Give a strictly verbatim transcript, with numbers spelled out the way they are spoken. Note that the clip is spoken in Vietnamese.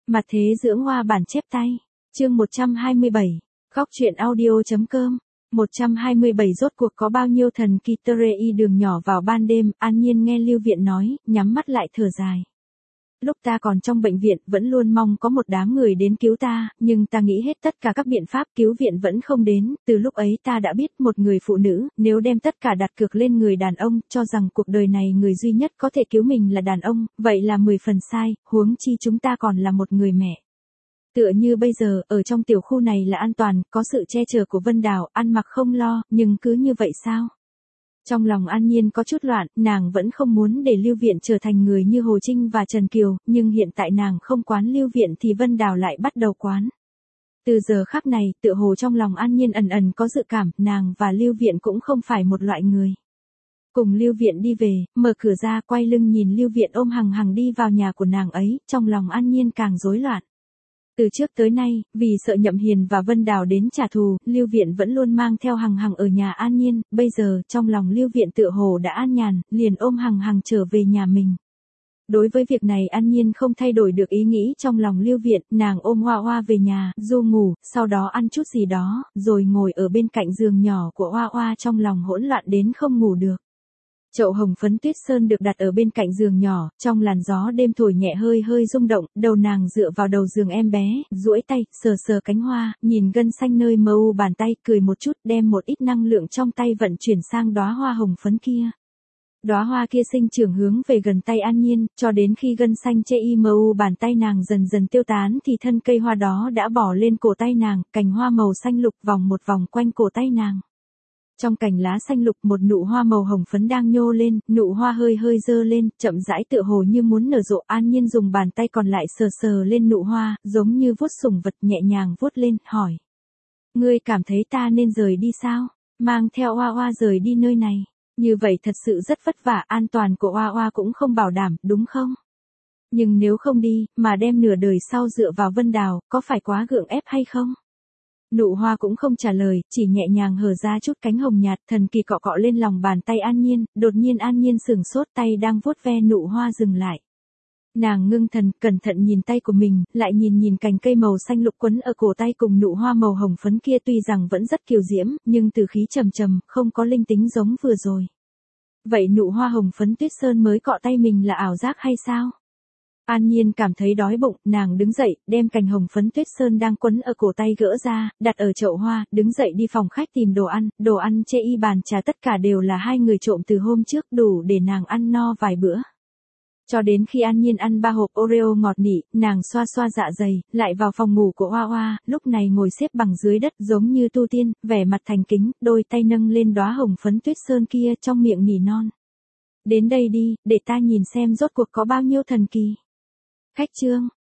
Mặt thế dưỡng hoa bản chép tay. Chương một trăm hai mươi bảy. Góc truyện audio.com. một trăm hai mươi bảy Rốt cuộc có bao nhiêu thần kỳ Trei đường nhỏ vào ban đêm, An Nhiên nghe Lưu Viện nói, nhắm mắt lại thở dài. Lúc ta còn trong bệnh viện, vẫn luôn mong có một đám người đến cứu ta, nhưng ta nghĩ hết tất cả các biện pháp cứu viện vẫn không đến, từ lúc ấy ta đã biết một người phụ nữ, nếu đem tất cả đặt cược lên người đàn ông, cho rằng cuộc đời này người duy nhất có thể cứu mình là đàn ông, vậy là mười phần sai, huống chi chúng ta còn là một người mẹ. Tựa như bây giờ, ở trong tiểu khu này là an toàn, có sự che chở của Vân Đào, ăn mặc không lo, nhưng cứ như vậy sao? Trong lòng An Nhiên có chút loạn, nàng vẫn không muốn để Lưu Viện trở thành người như Hồ Trinh và Trần Kiều, nhưng hiện tại nàng không quán Lưu Viện thì Vân Đào lại bắt đầu quán. Từ giờ khắc này, tựa hồ trong lòng An Nhiên ẩn ẩn có dự cảm, nàng và Lưu Viện cũng không phải một loại người. Cùng Lưu Viện đi về, mở cửa ra quay lưng nhìn Lưu Viện ôm Hằng Hằng đi vào nhà của nàng ấy, trong lòng An Nhiên càng rối loạn. Từ trước tới nay, vì sợ Nhậm Hiền và Vân Đào đến trả thù, Lưu Viện vẫn luôn mang theo Hằng Hằng ở nhà An Nhiên, bây giờ, trong lòng Lưu Viện tựa hồ đã an nhàn, liền ôm Hằng Hằng trở về nhà mình. Đối với việc này An Nhiên không thay đổi được ý nghĩ trong lòng Lưu Viện, nàng ôm Hoa Hoa về nhà, du ngủ, sau đó ăn chút gì đó, rồi ngồi ở bên cạnh giường nhỏ của Hoa Hoa trong lòng hỗn loạn đến không ngủ được. Chậu hồng phấn tuyết sơn được đặt ở bên cạnh giường nhỏ, trong làn gió đêm thổi nhẹ hơi hơi rung động, đầu nàng dựa vào đầu giường em bé, duỗi tay, sờ sờ cánh hoa, nhìn gân xanh nơi mờ u bàn tay, cười một chút, đem một ít năng lượng trong tay vận chuyển sang đóa hoa hồng phấn kia. Đóa hoa kia sinh trưởng hướng về gần tay An Nhiên, cho đến khi gân xanh chê y mờ u bàn tay nàng dần dần tiêu tán thì thân cây hoa đó đã bỏ lên cổ tay nàng, cành hoa màu xanh lục vòng một vòng quanh cổ tay nàng. Trong cành lá xanh lục một nụ hoa màu hồng phấn đang nhô lên, nụ hoa hơi hơi dơ lên, chậm rãi tựa hồ như muốn nở rộ. An Nhiên dùng bàn tay còn lại sờ sờ lên nụ hoa, giống như vuốt sủng vật nhẹ nhàng vuốt lên, hỏi. Ngươi cảm thấy ta nên rời đi sao? Mang theo Hoa Hoa rời đi nơi này. Như vậy thật sự rất vất vả, an toàn của Hoa Hoa cũng không bảo đảm, đúng không? Nhưng nếu không đi, mà đem nửa đời sau dựa vào Vân Đào, có phải quá gượng ép hay không? Nụ hoa cũng không trả lời, chỉ nhẹ nhàng hở ra chút cánh hồng nhạt, thần kỳ cọ cọ lên lòng bàn tay An Nhiên, đột nhiên An Nhiên sửng sốt, tay đang vuốt ve nụ hoa dừng lại. Nàng ngưng thần, cẩn thận nhìn tay của mình, lại nhìn nhìn cành cây màu xanh lục quấn ở cổ tay cùng nụ hoa màu hồng phấn kia, tuy rằng vẫn rất kiều diễm, nhưng từ khí trầm trầm, không có linh tính giống vừa rồi. Vậy nụ hoa hồng phấn tuyết sơn mới cọ tay mình là ảo giác hay sao? An Nhiên cảm thấy đói bụng, nàng đứng dậy, đem cành hồng phấn tuyết sơn đang quấn ở cổ tay gỡ ra, đặt ở chậu hoa, đứng dậy đi phòng khách tìm đồ ăn, đồ ăn chê y bàn trà tất cả đều là hai người trộm từ hôm trước, đủ để nàng ăn no vài bữa. Cho đến khi An Nhiên ăn ba hộp Oreo ngọt nị, nàng xoa xoa dạ dày, lại vào phòng ngủ của Hoa Hoa, lúc này ngồi xếp bằng dưới đất giống như tu tiên, vẻ mặt thành kính, đôi tay nâng lên đóa hồng phấn tuyết sơn kia trong miệng nỉ non. Đến đây đi, để ta nhìn xem rốt cuộc có bao nhiêu thần kỳ. Khách chương,